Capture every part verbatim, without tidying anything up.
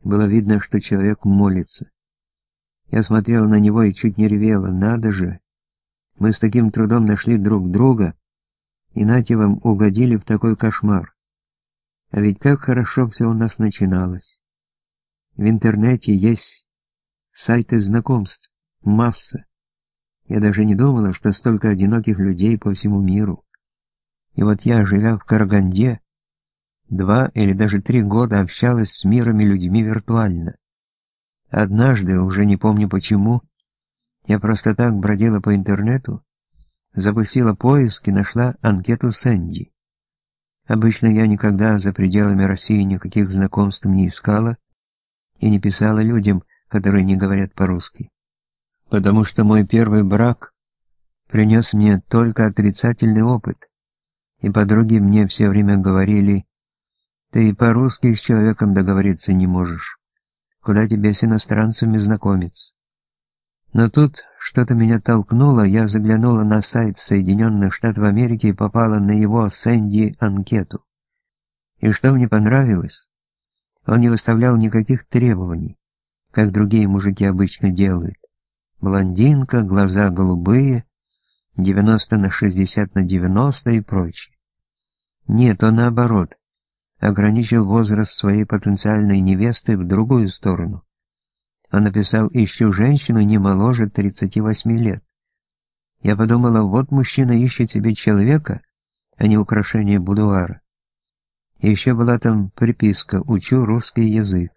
Было видно, что человек молится. Я смотрела на него и чуть не ревела. Надо же! Мы с таким трудом нашли друг друга, и нате вам угодили в такой кошмар. А ведь как хорошо все у нас начиналось. В интернете есть сайты знакомств. Масса. Я даже не думала, что столько одиноких людей по всему миру. И вот я, живя в Караганде, два или даже три года общалась с миром и людьми виртуально. Однажды, уже не помню почему, я просто так бродила по интернету, запустила поиск и нашла анкету Сэнди. Обычно я никогда за пределами России никаких знакомств не искала и не писала людям, которые не говорят по-русски. Потому что мой первый брак принес мне только отрицательный опыт, и подруги мне все время говорили: «Ты и по-русски с человеком договориться не можешь. Куда тебе с иностранцами знакомиться?» Но тут что-то меня толкнуло, я заглянула на сайт Соединенных Штатов Америки и попала на его Сэнди анкету. И что мне понравилось, он не выставлял никаких требований, как другие мужики обычно делают. Блондинка, глаза голубые, девяносто на шестьдесят на девяносто и прочее. Нет, он наоборот, ограничил возраст своей потенциальной невесты в другую сторону. Он написал: «Ищу женщину не моложе тридцати восьми лет». Я подумала, вот мужчина ищет себе человека, а не украшение будуара. И еще была там приписка: «Учу русский язык».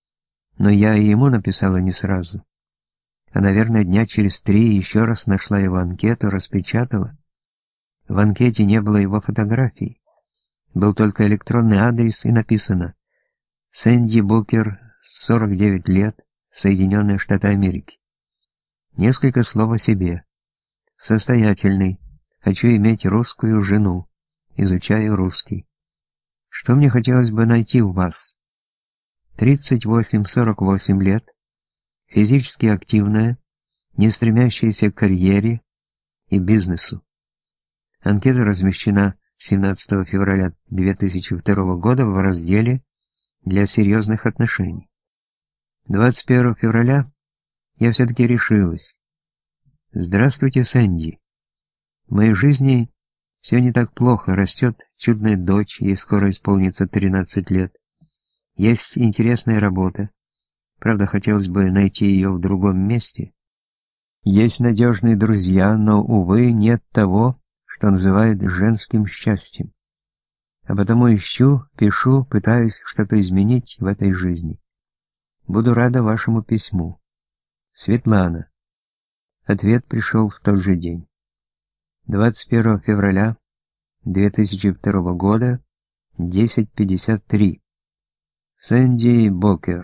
Но я и ему написала не сразу. А, наверное, дня через три еще раз нашла его анкету, распечатала. В анкете не было его фотографий. Был только электронный адрес и написано: «Сэнди Букер, сорок девять лет, Соединенные Штаты Америки». Несколько слов о себе. Состоятельный. Хочу иметь русскую жену. Изучаю русский. Что мне хотелось бы найти у вас? тридцать восемь сорок восемь лет. Физически активная, не стремящаяся к карьере и бизнесу. Анкета размещена семнадцатого февраля две тысячи второго года в разделе «Для серьезных отношений». двадцать первого февраля я все-таки решилась. Здравствуйте, Сэнди. В моей жизни все не так плохо, растет чудная дочь, ей скоро исполнится тринадцать лет. Есть интересная работа. Правда, хотелось бы найти ее в другом месте. Есть надежные друзья, но, увы, нет того, что называют женским счастьем. А потому ищу, пишу, пытаюсь что-то изменить в этой жизни. Буду рада вашему письму. Светлана. Ответ пришел в тот же день. двадцать первого февраля две тысячи второго года, десять пятьдесят три. Сэнди Букер.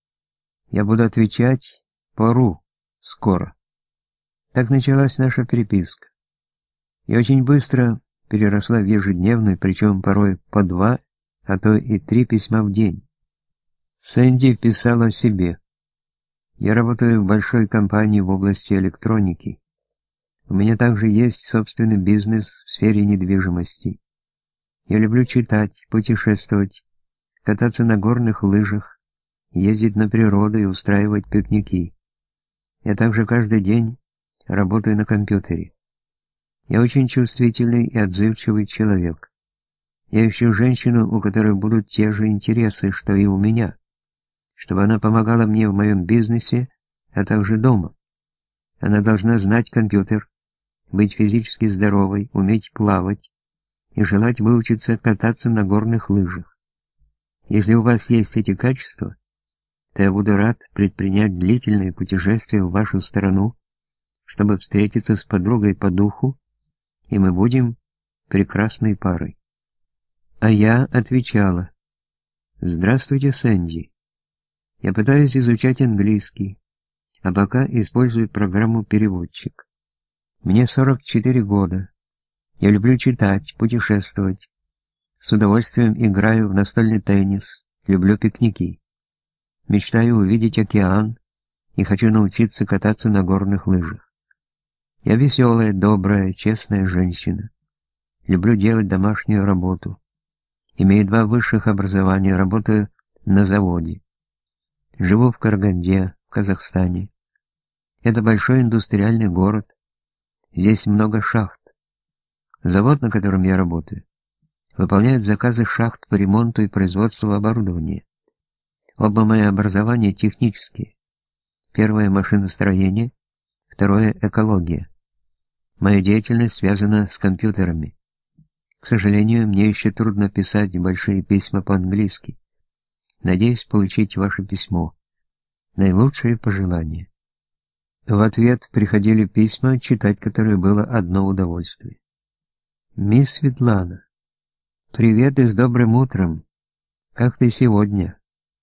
Я буду отвечать по-ру скоро. Так началась наша переписка. И очень быстро переросла в ежедневную, причем порой по два, а то и три письма в день. Сэнди писала о себе. Я работаю в большой компании в области электроники. У меня также есть собственный бизнес в сфере недвижимости. Я люблю читать, путешествовать, кататься на горных лыжах, ездить на природу и устраивать пикники. Я также каждый день работаю на компьютере. Я очень чувствительный и отзывчивый человек. Я ищу женщину, у которой будут те же интересы, что и у меня, чтобы она помогала мне в моем бизнесе, а также дома. Она должна знать компьютер, быть физически здоровой, уметь плавать и желать выучиться кататься на горных лыжах. Если у вас есть эти качества, то я буду рад предпринять длительное путешествие в вашу страну, чтобы встретиться с подругой по духу, и мы будем прекрасной парой. А я отвечала: «Здравствуйте, Сэнди. Я пытаюсь изучать английский, а пока использую программу «Переводчик». Мне сорок четыре года. Я люблю читать, путешествовать. С удовольствием играю в настольный теннис, люблю пикники. Мечтаю увидеть океан и хочу научиться кататься на горных лыжах. Я веселая, добрая, честная женщина. Люблю делать домашнюю работу. Имею два высших образования, работаю на заводе. Живу в Караганде, в Казахстане. Это большой индустриальный город. Здесь много шахт. Завод, на котором я работаю, выполняет заказы шахт по ремонту и производству оборудования. Оба мои образования технические. Первое – машиностроение, второе – экология. Моя деятельность связана с компьютерами. К сожалению, мне еще трудно писать большие письма по-английски. Надеюсь получить ваше письмо. Наилучшие пожелания. В ответ приходили письма, читать которые было одно удовольствие. Мисс Светлана, привет и с добрым утром. Как ты сегодня?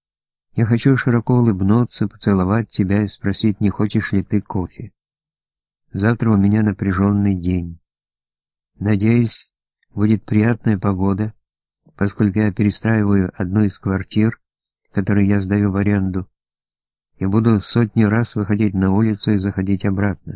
Я хочу широко улыбнуться, поцеловать тебя и спросить, не хочешь ли ты кофе. Завтра у меня напряженный день. Надеюсь, будет приятная погода, поскольку я перестраиваю одну из квартир, которые я сдаю в аренду, и буду сотни раз выходить на улицу и заходить обратно.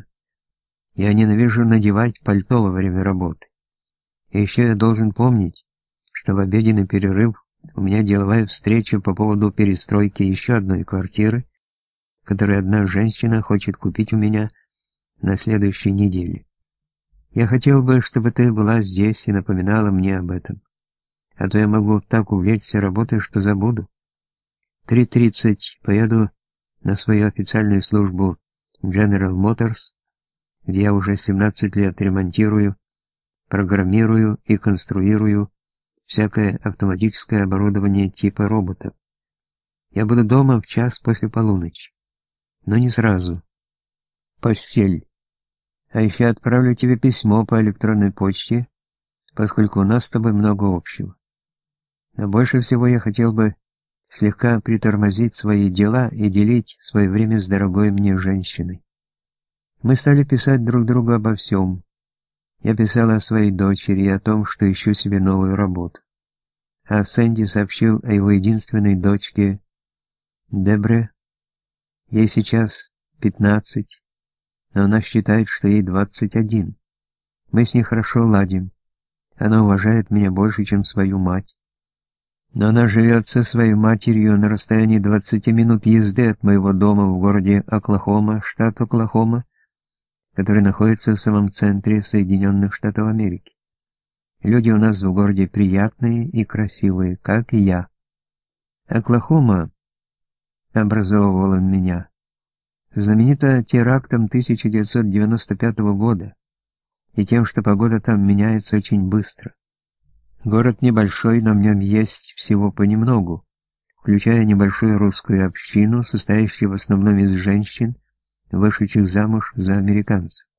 Я ненавижу надевать пальто во время работы. И еще я должен помнить, что в обеденный перерыв у меня деловая встреча по поводу перестройки еще одной квартиры, которую одна женщина хочет купить у меня на следующей неделе. Я хотел бы, чтобы ты была здесь и напоминала мне об этом. А то я могу так увлечься работой, что забуду. три тридцать поеду на свою официальную службу General Motors, где я уже семнадцать лет ремонтирую, программирую и конструирую всякое автоматическое оборудование типа роботов. Я буду дома в час после полуночи. Но не сразу. Постель. А еще отправлю тебе письмо по электронной почте, поскольку у нас с тобой много общего. Но больше всего я хотел бы слегка притормозить свои дела и делить свое время с дорогой мне женщиной. Мы стали писать друг другу обо всем. Я писала о своей дочери и о том, что ищу себе новую работу. А Сэнди сообщил о его единственной дочке Дебре. Ей сейчас пятнадцать, но она считает, что ей двадцать один. Мы с ней хорошо ладим. Она уважает меня больше, чем свою мать. Но она живет со своей матерью на расстоянии двадцати минут езды от моего дома в городе Оклахома, штат Оклахома, который находится в самом центре Соединенных Штатов Америки. Люди у нас в городе приятные и красивые, как и я. Оклахома образовывала меня. Знаменита терактом тысяча девятьсот девяносто пятого года и тем, что погода там меняется очень быстро. Город небольшой, но в нем есть всего понемногу, включая небольшую русскую общину, состоящую в основном из женщин, вышедших замуж за американцев.